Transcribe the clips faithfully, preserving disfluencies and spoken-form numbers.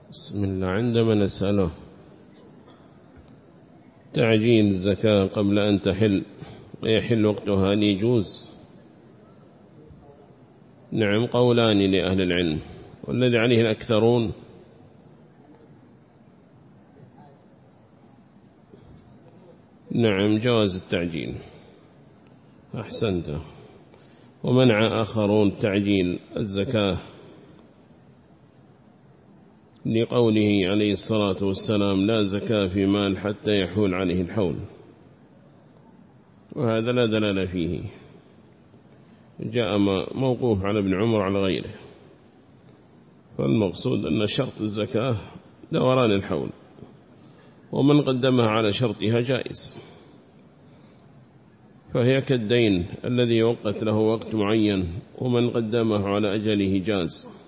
بسم الله. عندما نسأله تعجيل الزكاة قبل أن تحل ويحل وقتها هل يجوز؟ نعم، قولان لأهل العلم، والذي عليه الأكثرون نعم جواز التعجيل. أحسنت. ومنع آخرون تعجيل الزكاة لقوله عليه الصلاة والسلام لا زكاة في مال حتى يحول عليه الحول، وهذا لا دلالة فيه، جاء موقوف على ابن عمر على غيره. فالمقصود أن شرط الزكاة دوران الحول، ومن قدمها على شرطها جائز، فهي كالدين الذي يوقت له وقت معين، ومن قدمه على أجله جاز.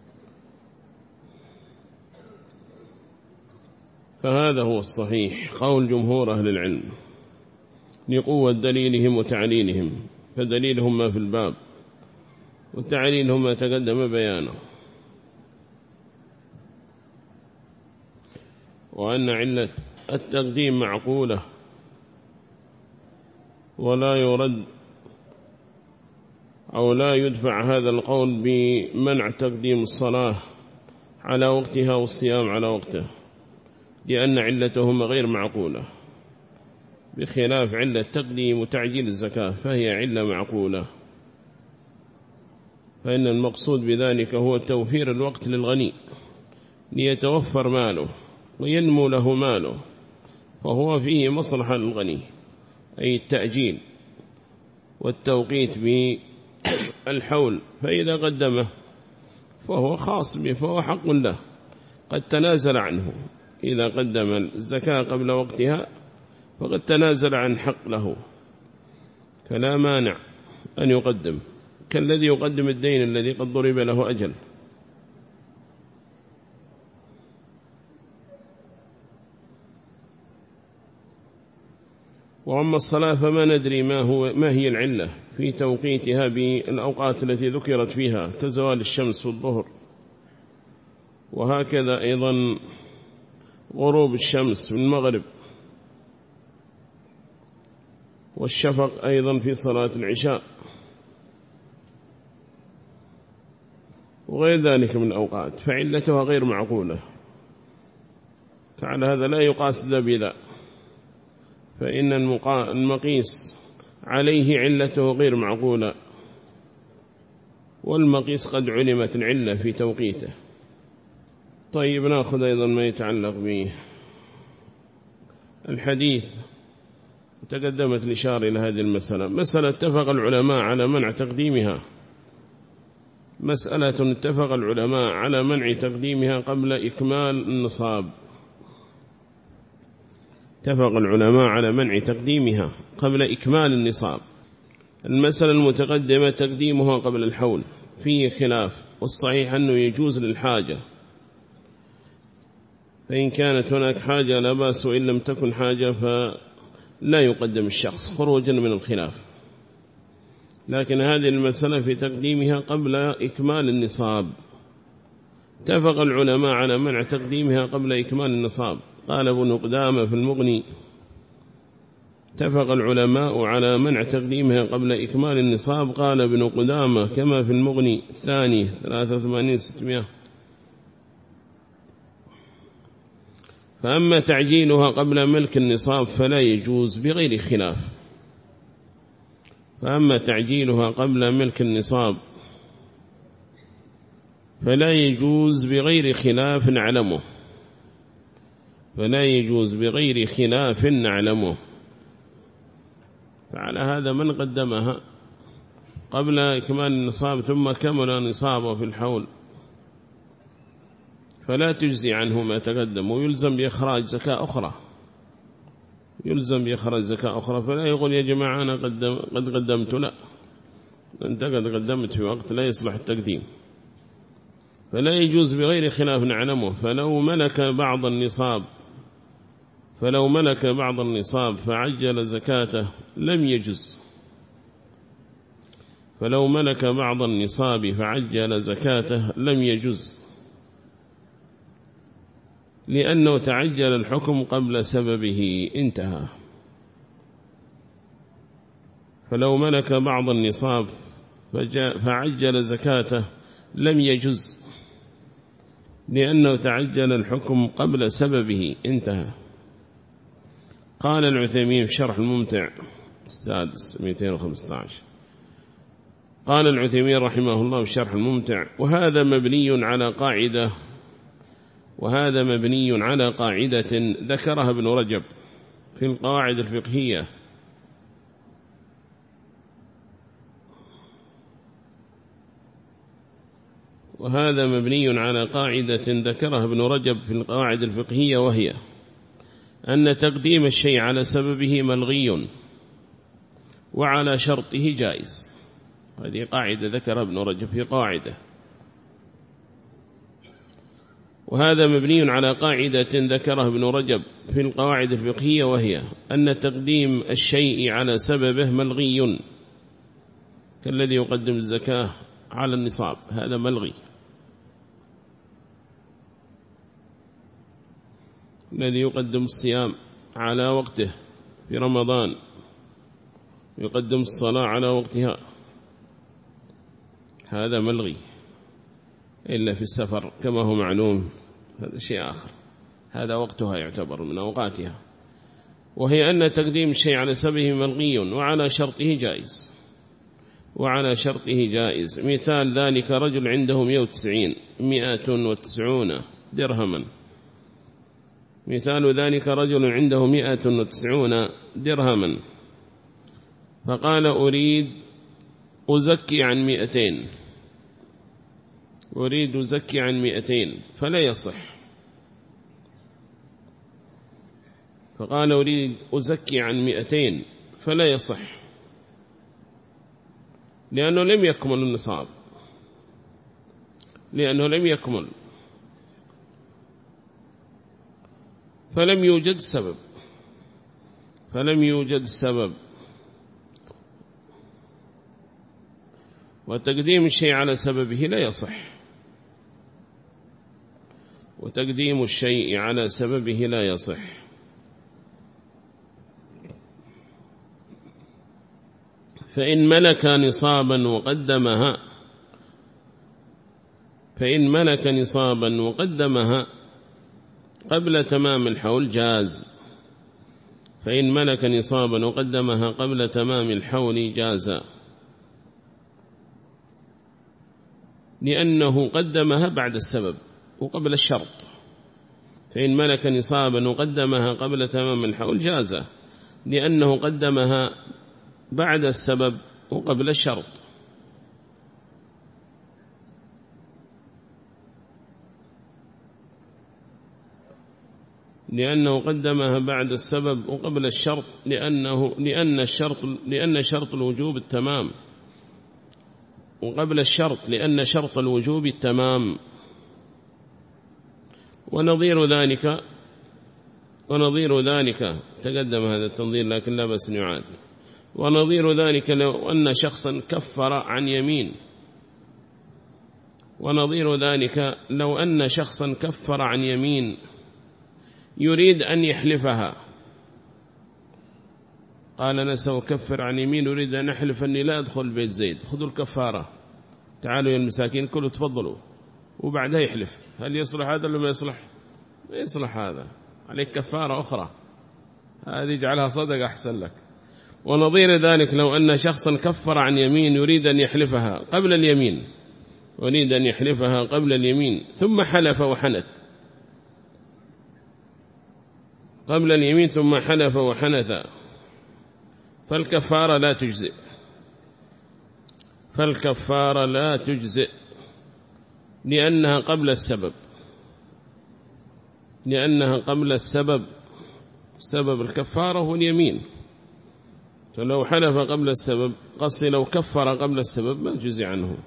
فهذا هو الصحيح قول جمهور أهل العلم لقوة دليلهم وتعليلهم، فدليلهم ما في الباب وتعليلهم ما تقدم بيانه، وأن علة التقديم معقولة ولا يرد أو لا يدفع هذا القول بمنع تقديم الصلاة على وقتها والصيام على وقته، لأن علتهما غير معقولة، بخلاف علة تقديم وتعجيل الزكاة فهي علة معقولة. فإن المقصود بذلك هو توفير الوقت للغني ليتوفر ماله وينمو له ماله، فهو فيه مصلحة للغني، أي التأجيل والتوقيت بالحول. فإذا قدمه فهو خاص به، فهو حق له قد تنازل عنه. إذا قدم الزكاة قبل وقتها فقد تنازل عن حق له، فلا مانع أن يقدم، كالذي يقدم الدين الذي قد ضرب له أجل. وأما الصلاة فما ندري ما, هو ما هي العلة في توقيتها بالأوقات التي ذكرت فيها كزوال الشمس والظهر، وهكذا أيضا غروب الشمس في المغرب، والشفق أيضا في صلاة العشاء، وغير ذلك من الأوقات، فعلتها غير معقولة. فعلى هذا لا يقاس ذا بلا، فإن المقيس عليه علته غير معقولة، والمقيس قد علمت العلة في توقيته. طيب، نأخذ أيضا ما يتعلق به الحديث. تقدمت الإشارة إلى هذه المسألة، مسألة اتفق العلماء على منع تقديمها، مسألة اتفق العلماء على منع تقديمها قبل إكمال النصاب. اتفق العلماء على منع تقديمها قبل إكمال النصاب. المسألة المتقدمة تقديمها قبل الحول فيه خلاف، والصحيح أنه يجوز للحاجة، فإن كانت هناك حاجة لا بأس، وإن لم تكن حاجة فلا يقدم الشخص خروجا من الخلاف. لكن هذه المسألة في تقديمها قبل إكمال النصاب، اتفق العلماء على منع تقديمها قبل إكمال النصاب. قال ابن قدامة في المغني اتفق العلماء على منع تقديمها قبل إكمال النصاب. قال ابن قدامة كما في المغني الثاني ثلاثة وثمانين ستمائة. فأما تعجيلها قبل ملك النصاب فلا يجوز بغير خلاف. فأما تعجيلها قبل ملك النصاب فلا يجوز بغير خلاف نعلمه، فلا يجوز بغير خلاف نعلمه. فعلى هذا من قدمها قبل إكمال النصاب ثم كمل نصابه في الحول فلا تجزي عنه ما تقدم، ويلزم بإخراج زكاة أخرى، يلزم بإخراج زكاة أخرى. فلا يقول يا جماعة أنا قدم قد قدمت، لا، أنت قد قدمت في وقت لا يصلح التقديم. فلا يجوز بغير خلاف نعلمه. فلو ملك بعض النصاب فلو ملك بعض النصاب فعجل زكاته لم يجز. فلو ملك بعض النصاب فعجل زكاته لم يجز. لأنه تعجل الحكم قبل سببه. انتهى. فلو ملك بعض النصاب فعجل زكاته لم يجز، لأنه تعجل الحكم قبل سببه. انتهى. قال العثيمين في شرح الممتع السادس مئتين وخمسة عشر، قال العثيمين رحمه الله في شرح الممتع: وهذا مبني على قاعدة وهذا مبني على قاعدة ذكرها ابن رجب في القواعد الفقهية، وهذا مبني على قاعدة ذكرها ابن رجب في القواعد الفقهية، وهي أن تقديم الشيء على سببه ملغي وعلى شرطه جائز. هذه قاعدة ذكرها ابن رجب في قاعدة. وهذا مبني على قاعدة ذكرها ابن رجب في القواعد الفقهية، وهي أن تقديم الشيء على سببه ملغي، كالذي يقدم الزكاة على النصاب، هذا ملغي. الذي يقدم الصيام على وقته في رمضان، يقدم الصلاة على وقتها، هذا ملغي، إلا في السفر كما هو معلوم، هذا شيء آخر، هذا وقتها يعتبر من أوقاتها. وهي أن تقديم الشيء على سببه ملغي وعلى شرطه جائز وعلى شرطه جائز. مثال ذلك رجل عنده مئة وتسعين مئة وتسعون درهما مثال ذلك رجل عنده مئة وتسعون درهما فقال أريد أزكي عن مئتين أريد أزكي عن مئتين فلا يصح. فقال أريد أزكي عن مئتين فلا يصح، لأنه لم يكمل النصاب، لأنه لم يكمل، فلم يوجد السبب فلم يوجد السبب وتقديم الشيء على سببه لا يصح وتقديم الشيء على سببه لا يصح. فإن ملك نصابا وقدمها فإن ملك نصابا وقدمها قبل تمام الحول جاز فإن ملك نصابا وقدمها قبل تمام الحول جاز، لأنه قدمها بعد السبب وقبل الشرط. فإن ملك نصابا وقدمها قبل تمام الحول جاز، لأنه قدمها بعد السبب وقبل الشرط. لأنه قدمها بعد السبب وقبل الشرط لأنه لأن الشرط لأن شرط الوجوب التمام، وقبل الشرط لأن شرط الوجوب التمام. ونظير ذلك ونظير ذلك تقدم هذا التنظير لكن لا بأس يعاد. ونظير ذلك لو أن شخصا كفر عن يمين ونظير ذلك لو أن شخصا كفر عن يمين يريد أن يحلفها، قال أنا سأكفر عن يمين أريد أن أحلف أني لا أدخل بيت زيد، خذوا الكفارة، تعالوا يا المساكين كلوا تفضلوا، وبعدها يحلف. هل يصلح هذا ولا ما يصلح؟ ما يصلح هذا، عليك كفارة أخرى، هذه اجعلها صدقة أحسن لك. ونظير ذلك لو أن شخصا كفر عن يمين يريد أن يحلفها قبل اليمين يريد أن يحلفها قبل اليمين ثم حلف وحنث قبل اليمين ثم حلف وحنث فالكفارة لا تجزئ فالكفارة لا تجزئ لأنها قبل السبب لأنها قبل السبب سبب الكفارة هو اليمين. فلو حلف قبل السبب قصدي لو كفر قبل السبب ما جزي عنه،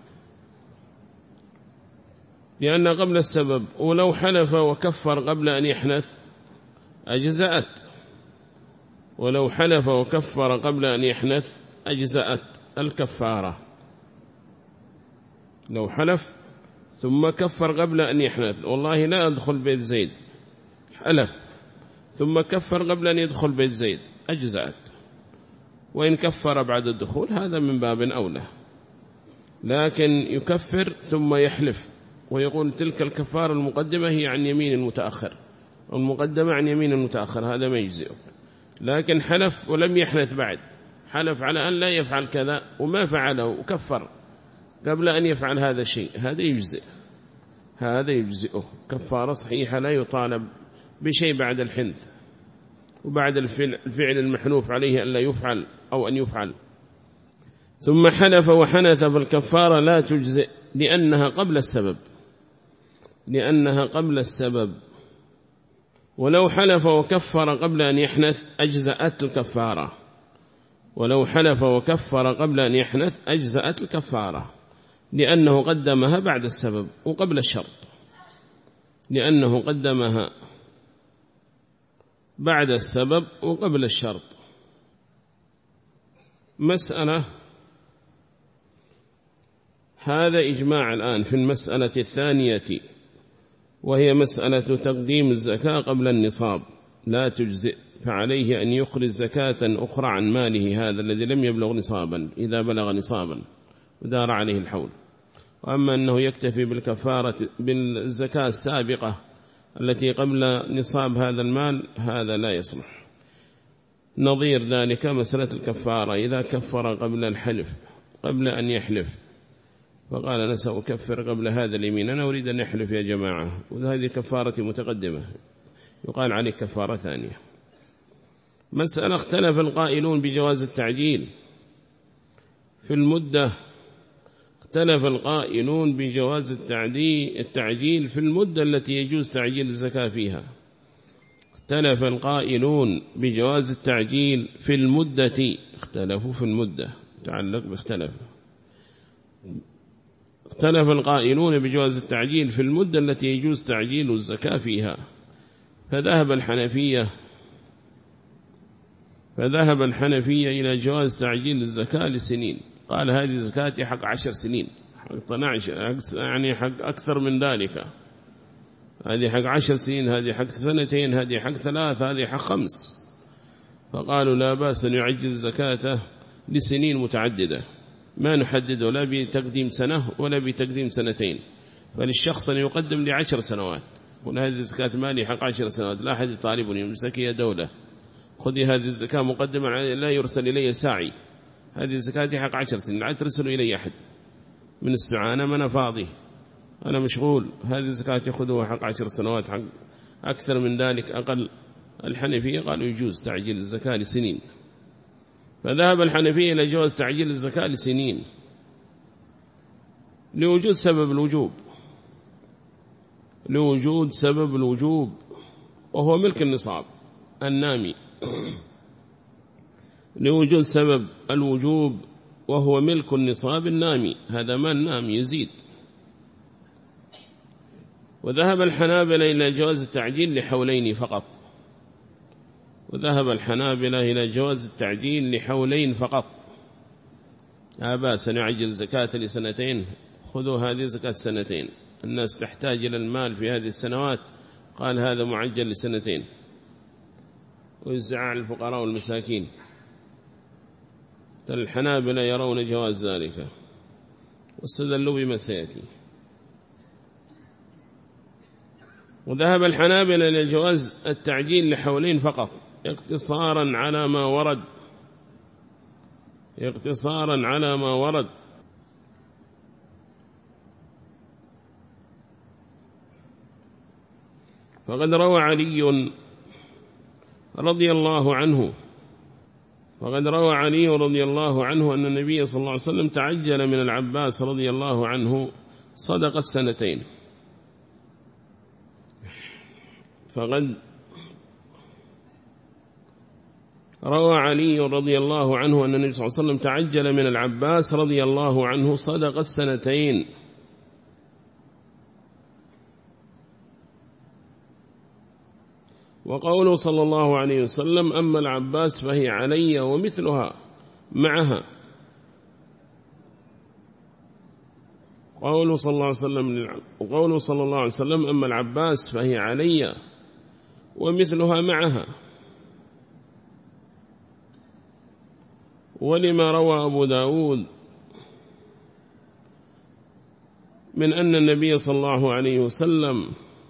لأن قبل السبب. ولو حلف وكفر قبل أن يحنث أجزأت، ولو حلف وكفر قبل أن يحنث أجزأت الكفارة. لو حلف ثم كفر قبل أن يحنث والله لا أدخل بيت زيد حلف ثم كفر قبل أن يدخل بيت زيد أجزأت، وإن كفر بعد الدخول هذا من باب أولى، لكن يكفر ثم يحلف ويقول تلك الكفارة المقدمة هي عن يمين المتأخر، والمقدمة عن يمين المتأخر، هذا ما يجزئ. لكن حلف ولم يحنث بعد، حلف على أن لا يفعل كذا وما فعله وكفر قبل أن يفعل هذا الشيء، هذا يجزئ، هذا يجزئه كفارة صحيحة، لا يطالب بشيء بعد الحنث وبعد الفعل المحلوف عليه أن لا يفعل أو أن يفعل. ثم حلف وحنث فالكفارة لا تجزئ لأنها قبل السبب، لأنها قبل السبب. ولو حلف وكفر قبل أن يحنث أجزأت الكفارة، ولو حلف وكفر قبل أن يحنث أجزأت الكفارة لأنه قدمها بعد السبب وقبل الشرط، لأنه قدمها بعد السبب وقبل الشرط. مسألة، هذا إجماع الآن في المسألة الثانية، وهي مسألة تقديم الزكاة قبل النصاب لا تجزئ، فعليه أن يخرج زكاة أخرى عن ماله هذا الذي لم يبلغ نصابا إذا بلغ نصابا ودار عليه الحول. وأما أنه يكتفي بالكفارة بالزكاة السابقة التي قبل نصاب هذا المال هذا لا يصلح. نظير ذلك مسألة الكفارة إذا كفر قبل الحلف، قبل أن يحلف فقال أنا سأكفر قبل هذا اليمين، أنا أريد أن أحلف يا جماعة، وهذه كفارة متقدمة يقال عليه كفارة ثانية. مسألة اختلف القائلون بجواز التعجيل في المدة، اختلف القائلون بجواز التعجيل في المدة التي يجوز تعجيل الزكاة فيها. اختلف القائلون بجواز التعجيل في المدة، اختلفوا في المدة تعلق باختلف، اختلف القائلون بجواز التعجيل في المدة التي يجوز تعجيل الزكاة فيها. فذهب الحنفية فذهب الحنفية إلى جواز تعجيل الزكاة لسنين، قال هذه الزكاة حق عشر سنين، حق طنعش يعني حق أكثر من ذلك، هذه حق عشر سنين، هذه حق سنتين، هذه حق ثلاث، هذه حق خمس. فقالوا لا بأس أن يعجل الزكاة لسنين متعددة، ما نحدد ولا بتقديم سنة ولا بتقديم سنتين، فللشخص أن يقدم لعشر سنوات، قل هذه الزكاة مالي حق عشر سنوات، لا أحد يطالبني يمسك يا دولة خذي هذه الزكاة مقدمة، لا يرسل إلي ساعي، هذه الزكاة حق عشر سنين، لا ترسل إلي أحد من السعانة، ما أنا فاضي أنا مشغول، هذه الزكاة يأخذها حق عشر سنوات، حق أكثر من ذلك أقل. الحنفية قالوا يجوز تعجيل الزكاة لسنين، فذهب الحنفية إلى جواز تعجيل الزكاة لسنين لوجود سبب الوجوب، لوجود سبب الوجوب وهو ملك النصاب النامي، لوجود سبب الوجوب وهو ملك النصاب النامي، هذا ما النامي يزيد. وذهب الحنابلة إلى جواز التعجيل لحولين فقط، وذهب الحنابلة إلى جواز التعجيل لحولين فقط، لا بأس أن يعجل زكاة لسنتين، خذوا هذه زكاة سنتين، الناس تحتاج إلى المال في هذه السنوات، قال هذا معجل لسنتين، ويوزع على الفقراء والمساكين. الحنابلة يرون جواز ذلك واستدلوا بما سيأتي. وذهب الحنابلة إلى جواز التعجيل لحولين فقط، اقتصارا على ما ورد، اقتصارا على ما ورد. فقد روى علي رضي الله عنه فقد روى علي رضي الله عنه أن النبي صلى الله عليه وسلم تعجل من العباس رضي الله عنه صدق السنتين. فقد روى علي رضي الله عنه أن النبي صلى الله عليه وسلم تعجل من العباس رضي الله عنه صدق السنتين. وقوله صلى الله عليه وسلم أما العباس فهي علي ومثلها معها، قوله صلى الله عليه وسلم وقوله صلى الله عليه وسلم أما العباس فهي علي ومثلها معها. ولما روى أبو داود من أن النبي صلى الله عليه وسلم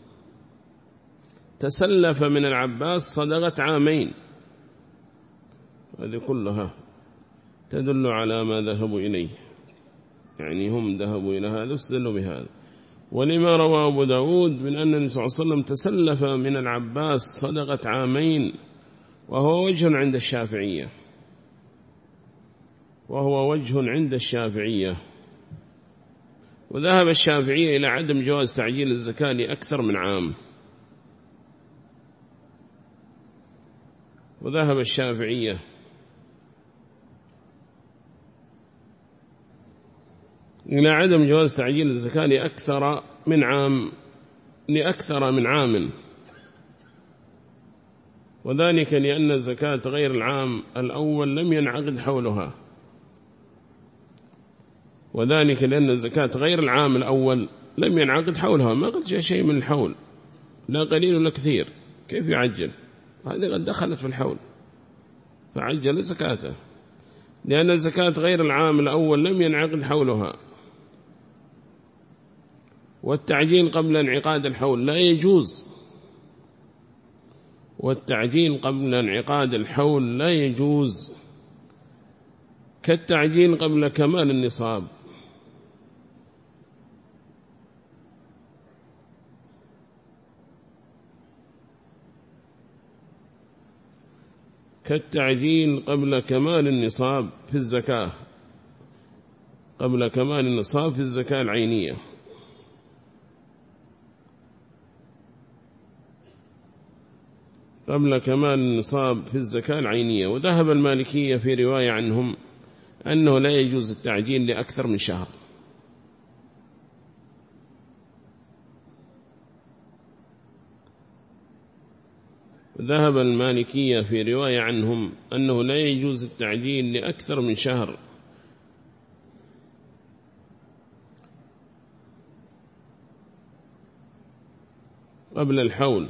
تسلف من العباس صدقة عامين. هذه كلها تدل على ما ذهبوا إليه، يعني هم ذهبوا إلى هذا واستدلوا بهذا. ولما روى أبو داود من أن النبي صلى الله عليه وسلم تسلف من العباس صدقة عامين، وهو وجه عند الشافعية وهو وجه عند الشافعية وذهب الشافعية إلى عدم جواز تعجيل الزكاة لأكثر من عام. وذهب الشافعية إلى عدم جواز تعجيل الزكاة لأكثر من عام لأكثر من عام وذلك لأن الزكاة غير العام الأول لم ينعقد حولها وذلك لأن الزكاة غير العام الأول لم ينعقد حولها، ما قد جاء شيء من الحول، لا قليل ولا كثير، كيف يعجل؟ هذه قد دخلت في الحول فعجل زكاته، لأن الزكاة غير العام الأول لم ينعقد حولها. والتعجيل قبل انعقاد الحول لا يجوز، والتعجيل قبل انعقاد الحول لا يجوز كالتعجيل قبل كمال النصاب. كالتعجيل قبل كمال النصاب في الزكاة قبل كمال النصاب في الزكاة العينية. قبل كمال النصاب في الزكاة العينية. وذهب المالكية في رواية عنهم أنه لا يجوز التعجيل لأكثر من شهر. ذهب المالكية في رواية عنهم أنه لا يجوز التعجيل لأكثر من شهر قبل الحول،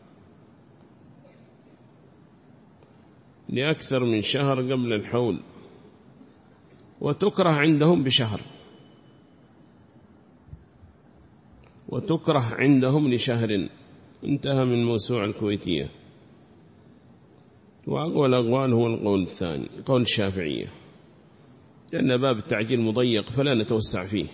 لأكثر من شهر قبل الحول، وتكره عندهم بشهر، وتكره عندهم لشهر. انتهى من موسوعة الكويتية. وأقوى الأقوال هو القول الثاني، قول الشافعية، لأن باب التعجيل مضيق فلا نتوسع فيه.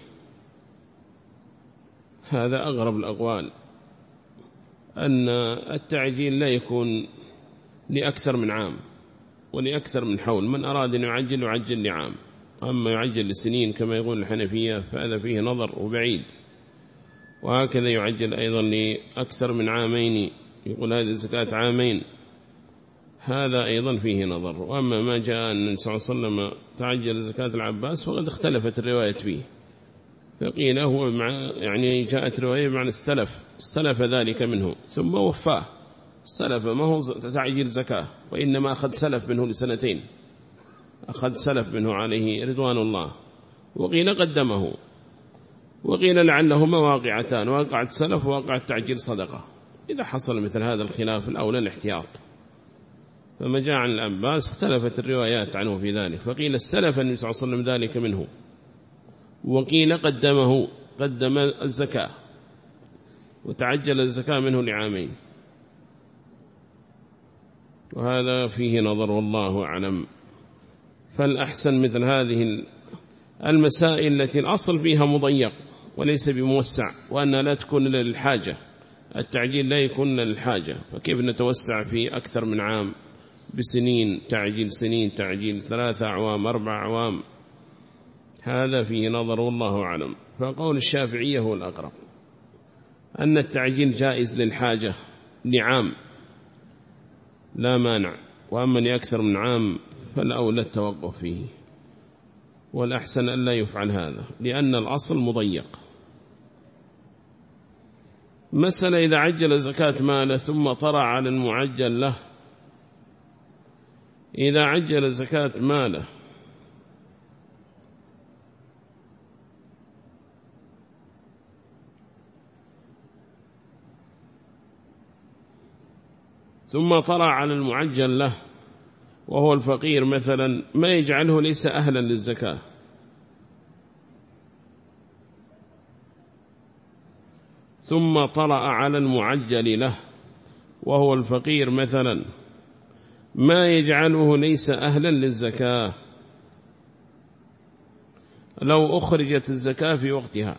هذا أغرب الأقوال، أن التعجيل لا يكون لأكثر من عام ولأكثر من حول. من أراد أن يعجل يعجل لعام، أما يعجل لسنين كما يقول الحنفية فهذا فيه نظر وبعيد. وهكذا يعجل أيضا لأكثر من عامين، يقول هذه الزكاة عامين، هذا أيضا فيه نظر. وأما ما جاء أن النبي صلى الله عليه وسلم تعجل زكاة العباس فقد اختلفت الرواية فيه، فقيل هو مع يعني جاءت رواية بمعنى استلف استلف ذلك منه ثم وفاه. استلف ما هو تعجيل زكاة، وإنما أخذ سلف منه لسنتين، أخذ سلف منه عليه رضوان الله. وقيل قدمه، وقيل لعلهما واقعتان، واقع السلف وواقع التعجيل صدقة. إذا حصل مثل هذا الخلاف الأولى الاحتياط. فما جاء عن العباس اختلفت الروايات عنه في ذلك، فقيل السلف النبي صلى الله عليه وسلم ذلك منه، وقيل قدمه قدم الزكاة وتعجل الزكاة منه لعامين. وهذا فيه نظر والله أعلم. فالأحسن مثل هذه المسائل التي الأصل فيها مضيق وليس بموسع، وأن لا تكون للحاجة، التعجيل لا يكون للحاجة، فكيف نتوسع في أكثر من عام بسنين، تعجيل سنين، تعجيل ثلاثة أعوام أربع أعوام، هذا فيه نظر والله أعلم. فقول الشافعية هو الأقرب، أن التعجيل جائز للحاجة لعام لا مانع، وأما لأكثر من عام فالأولى التوقف فيه، والأحسن أن لا يفعل هذا لأن الأصل مضيق. مسألة إذا عجل زكاة ماله ثم طرع على المعجل له، إذا عجل زكاة ماله ثم طلع على المعجل له وهو الفقير مثلا، ما يجعله ليس أهلا للزكاة. ثم طلع على المعجل له وهو الفقير مثلا، ما يجعله ليس أهلا للزكاة لو أخرجت الزكاة في وقتها،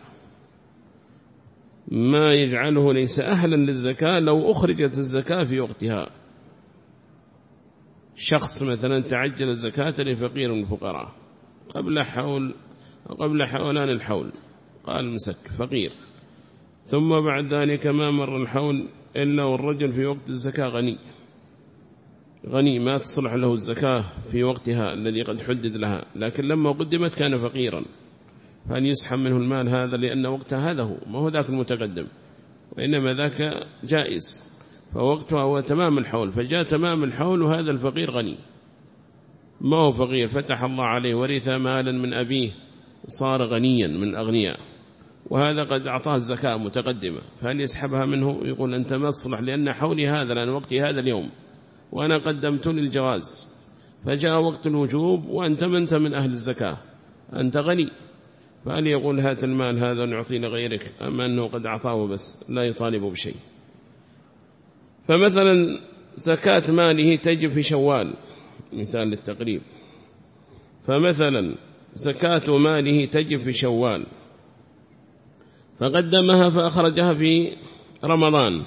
ما يجعله ليس أهلا للزكاة لو أخرجت الزكاة في وقتها. شخص مثلا تعجل الزكاة لفقير من الفقراء قبل حول قبل حولان الحول، قال مسك فقير، ثم بعد ذلك ما مر الحول إلا والرجل في وقت الزكاة غني غني ما تصلح له الزكاة في وقتها الذي قد حدد لها، لكن لما قدمت كان فقيرا، فأن يسحب منه المال هذا لأن وقتها هذا هو، ما هو ذاك المتقدم، وإنما ذاك جائز، فوقتها هو تمام الحول، فجاء تمام الحول وهذا الفقير غني، ما هو فقير، فتح الله عليه ورث مالا من أبيه صار غنيا من أغنياء، وهذا قد أعطاه الزكاة متقدمة، فهل يسحبها منه؟ يقول أنت ما تصلح لأن حولي هذا لأن وقتي هذا اليوم وأنا قدمت للجواز، فجاء وقت الوجوب وأنت منت من أهل الزكاة، أنت غني، فهل يقول هات المال هذا ونعطي لغيرك، أما أنه قد أعطاه بس لا يطالب بشيء. فمثلا زكاة ماله تجب في شوال، مثال للتقريب، فمثلا زكاة ماله تجب في شوال فقدمها فأخرجها في رمضان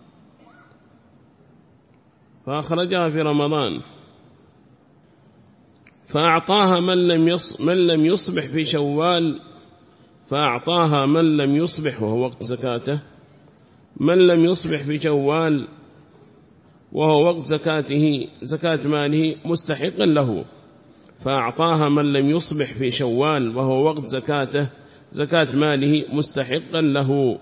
فأخرجها في رمضان فأعطاها من لم يص من لم يصبح في شوال فأعطاها من لم يصبح وهو وقت زكاته، من لم يصبح في شوال وهو وقت زكاته زكاة ماله مستحقا له، فأعطاها من لم يصبح في شوال وهو وقت زكاته زكاة ماله مستحقا له،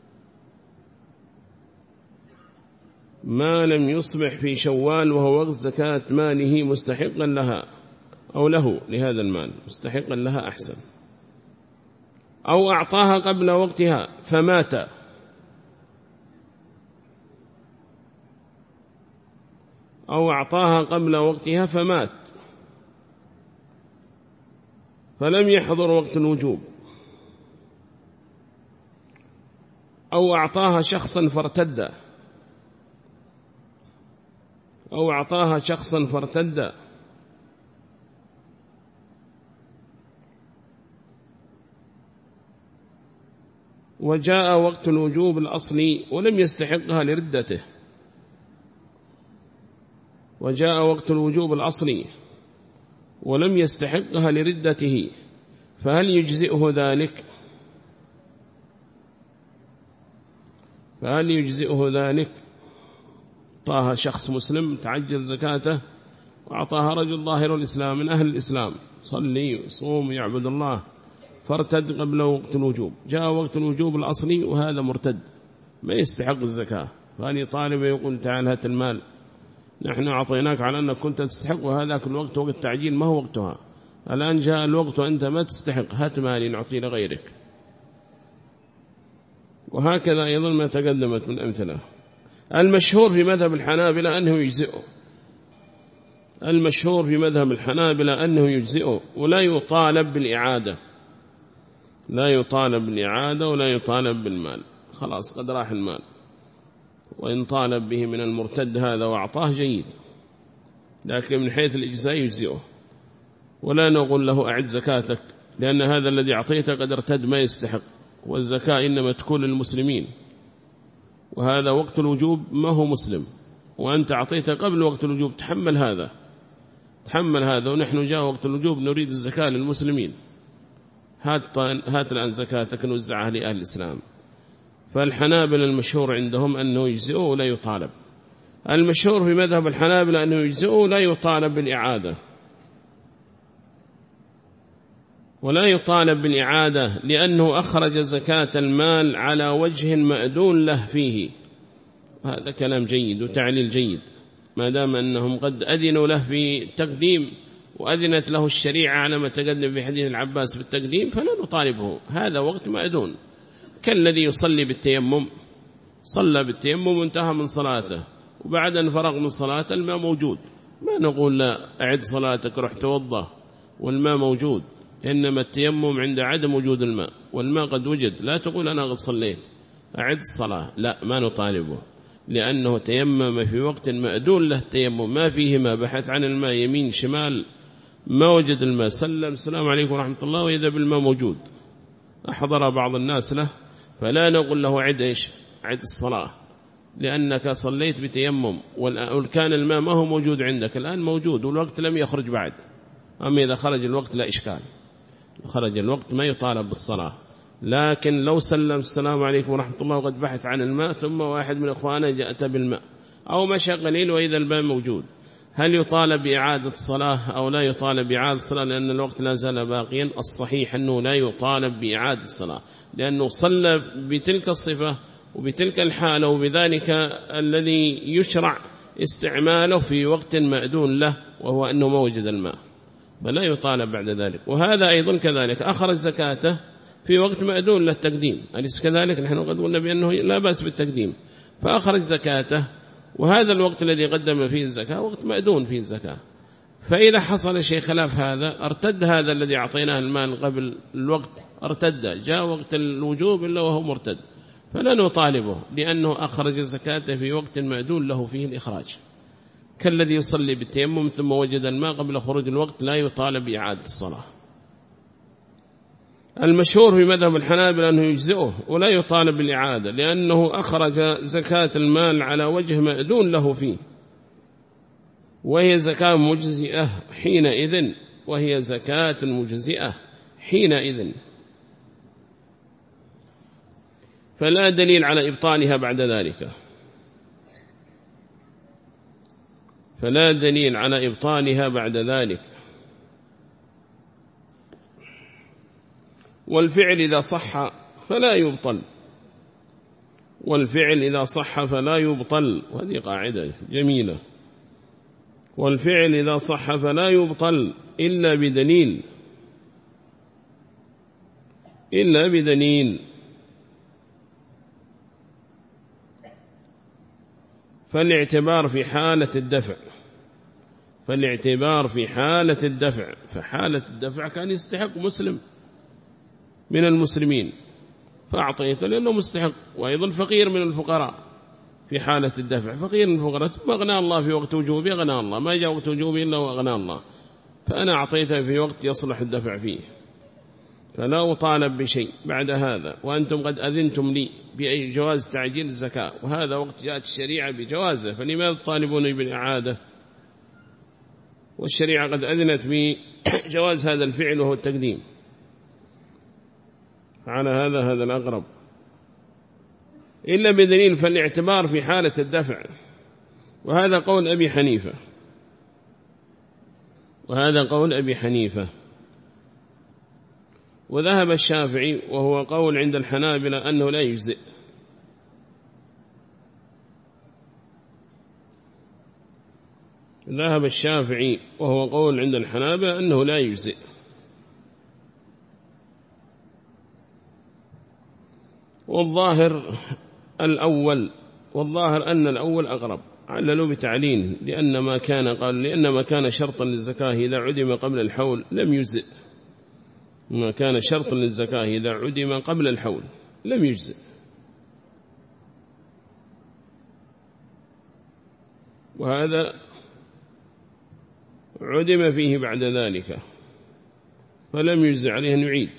ما لم يصبح في شوال وهو وقت زكاة ماله مستحقا لها أو له لهذا المال مستحقا لها أحسن، أو أعطاها قبل وقتها فمات أو أعطاها قبل وقتها فمات فلم يحضر وقت الوجوب، أو أعطاها شخصا فارتد أو أعطاها شخصا فارتد وجاء وقت الوجوب الأصلي ولم يستحقها لردته وجاء وقت الوجوب الأصلي ولم يستحقها لردته، فهل يجزئه ذلك؟ فهل يجزئه ذلك؟ أعطاها شخص مسلم تعجل زكاته وأعطاها رجل ظاهر الإسلام من أهل الإسلام صلي وصوم يعبد الله، فارتد قبل وقت الوجوب، جاء وقت الوجوب الأصلي وهذا مرتد ما يستحق الزكاة، فهل طالب يقول تعال هات المال نحن أعطيناك على أنك كنت تستحق وهذاك الوقت وقت التعجيل ما هو وقتها، الآن جاء الوقت وأنت ما تستحق هات مالي نعطي لغيرك. وهكذا أيضا ما تقدمت من أمثلة. المشهور في مذهب الحنابلة أنه يجزئه المشهور في مذهب الحنابلة أنه يجزئه ولا يطالب بالإعادة لا يطالب بالإعادة ولا يطالب بالمال، خلاص قد راح المال، وإن طالب به من المرتد هذا وأعطاه جيد، لكن من حيث الإجزاء يجزئه، ولا نقول له أعد زكاتك لأن هذا الذي أعطيته قد ارتد ما يستحق، والزكاة إنما تكون للمسلمين، وهذا وقت الوجوب ما هو مسلم، وأنت أعطيته قبل وقت الوجوب تحمل هذا تحمل هذا ونحن جاء وقت الوجوب نريد الزكاة للمسلمين، هات, هات الآن زكاتك نوزعها لأهل الإسلام. فالحنابلة المشهور عندهم أنه يجزئه ولا يطالب. المشهور في مذهب الحنابلة أنه يجزئه ولا يطالب بالإعادة ولا يطالب بالإعادة لأنه أخرج زكاة المال على وجه مأذون له فيه، هذا كلام جيد وتعليل جيد، ما دام أنهم قد أذنوا له في التقديم وأذنت له الشريعة على ما تقدم في حديث العباس بالتقديم فلا نطالبه، هذا وقت مأذون، كالذي يصلي بالتيمم صلى بالتيمم وانتهى من صلاته وبعد أن فرغ من الصلاة الماء موجود، ما نقول لا أعد صلاتك روح توضأ والماء موجود، إنما التيمم عند عدم وجود الماء، والماء قد وجد، لا تقول أنا قد صليت أعد الصلاة، لا ما نطالبه، لأنه تيمم في وقت مأدون له التيمم، ما فيه ما بحث عن الماء يمين شمال ما وجد الماء، سلم السلام عليكم ورحمة الله وإذا بالماء موجود، أحضر بعض الناس له، فلا نقول له عد إيش عد الصلاة، لأنك صليت بتيمم وكان الماء ما هو موجود عندك، الآن موجود والوقت لم يخرج بعد. أما إذا خرج الوقت لا إشكال، خرج الوقت ما يطالب بالصلاة. لكن لو سلم السلام عليكم ورحمة الله وقد بحث عن الماء ثم واحد من إخوانه جاءت بالماء أو مشى قليل وإذا الماء موجود، هل يطالب بإعادة الصلاة أو لا يطالب بإعادة الصلاة؟ لأن الوقت لا زال باقيا. الصحيح أنه لا يطالب بإعادة الصلاة، لأنه صلى بتلك الصفة وبتلك الحالة وبذلك الذي يشرع استعماله في وقت مأذون له، وهو أنه ما وجد الماء، فلا يطالب بعد ذلك. وهذا أيضا كذلك أخرج زكاته في وقت مأذون للتقديم، أليس كذلك؟ نحن قد قلنا بأنه لا بأس بالتقديم، فأخرج زكاته، وهذا الوقت الذي قدم فيه الزكاة وقت مأذون فيه الزكاة، فإذا حصل شيء خلاف هذا ارتد هذا الذي أعطيناه المال قبل الوقت، ارتد جاء وقت الوجوب إلا وهو مرتد، فلا نطالبه لأنه أخرج زكاته في وقت مأذون له فيه الإخراج، كالذي يصلي بالتيمم ثم وجد الماء قبل خروج الوقت لا يطالب بإعادة الصلاة. المشهور في مذهب الحنابلة أنه يجزئه ولا يطالب بالإعادة، لأنه أخرج زكاة المال على وجه مأذون له فيه، وهي زكاة مجزئة حينئذ، وهي زكاة مجزئة حينئذ، فلا دليل على إبطالها بعد ذلك، فلا دليل على إبطالها بعد ذلك. والفعل إذا صح فلا يبطل، والفعل إذا صح فلا يبطل، وهذه قاعدة جميلة، والفعل إذا صح فلا يبطل إلا بدليل، إلا بدليل. فالاعتبار في حالة الدفع، فالاعتبار في حالة الدفع، فحالة الدفع كان يستحق مسلم من المسلمين فأعطيته لأنه مستحق، وأيضا فقير من الفقراء في حالة الدفع، فقير من الفقراء ثم أغنى الله في وقت وجوبه، أغنى الله، ما جاء وقت وجوبه إلا وأغنى الله، فأنا أعطيته في وقت يصلح الدفع فيه، فلا أطالب بشيء بعد هذا، وأنتم قد أذنتم لي بأي جواز تعجيل الزكاة، وهذا وقت جاءت الشريعة بجوازه، فلماذا تطالبوني بالإعادة والشريعة قد أذنت بجواز هذا الفعل وهو التقديم؟ على هذا هذا الأقرب، إلا بدليل. فالاعتبار في حالة الدفع، وهذا قول أبي حنيفة، وهذا قول أبي حنيفة. وذهب الشافعي وهو قول عند الحنابلة أنه لا يجزئ، ذهب الشافعي وهو قول عند الحنابلة أنه لا يجزئ. والظاهر الأول، والظاهر أن الأول أقرب، عللوا بتعليل، لأن ما كان قال لأن ما كان شرطا للزكاة إذا عدم قبل الحول لم يجزئ، ما كان شرطا للزكاة إذا عدم قبل الحول لم يجزئ. وهذا عدم فيه بعد ذلك فلم يجزئ عليه أن يعيد.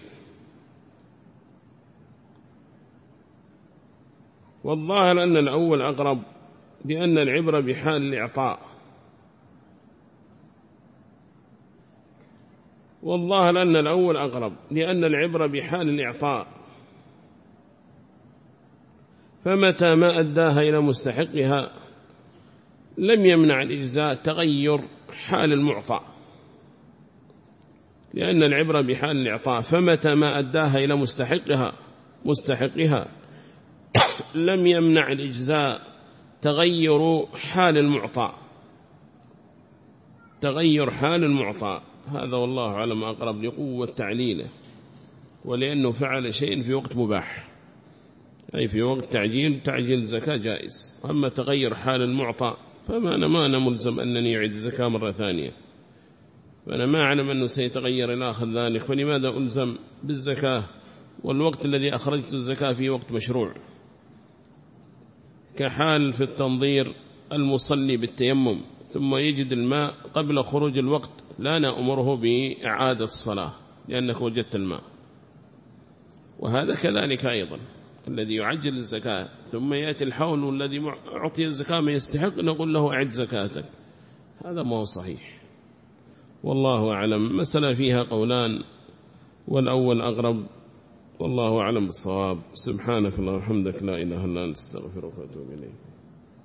والظاهر أن الأول أقرب، لأن العبرة بحال الإعطاء، والظاهر أن الأول أقرب لأن العبرة بحال الإعطاء، فمتى ما أداها إلى مستحقها لم يمنع الإجزاء تغير حال المعطى، لأن العبرة بحال الإعطاء، فمتى ما أداها إلى مستحقها مستحقها لم يمنع الإجزاء تغير حال المعطى، تغير حال المعطى. هذا والله أعلم أقرب لقوة تعليله، ولأنه فعل شيء في وقت مباح، أي في وقت تعجيل تعجيل الزكاة جائز. أما تغير حال المعطى فما أنا ما أنا ملزم أنني أعيد الزكاة مرة ثانية، فأنا ما أعلم أنه سيتغير إلى آخر ذلك، فلماذا ألزم بالزكاة والوقت الذي أخرجت الزكاة في وقت مشروع؟ كحال في التنظير المصلي بالتيمم ثم يجد الماء قبل خروج الوقت، لا نأمره بإعادة الصلاة لأنك وجدت الماء. وهذا كذلك أيضا الذي يعجل الزكاة ثم يأتي الحول والذي أعطي الزكاة ما يستحق نقول له أعد زكاتك، هذا ما هو صحيح. والله أعلم. مسألة فيها قولان والأول أغرب، والله أعلم بالصواب. سبحانك اللهم وبحمدك لا إله إلا أنت استغفرك وأتوب إليك.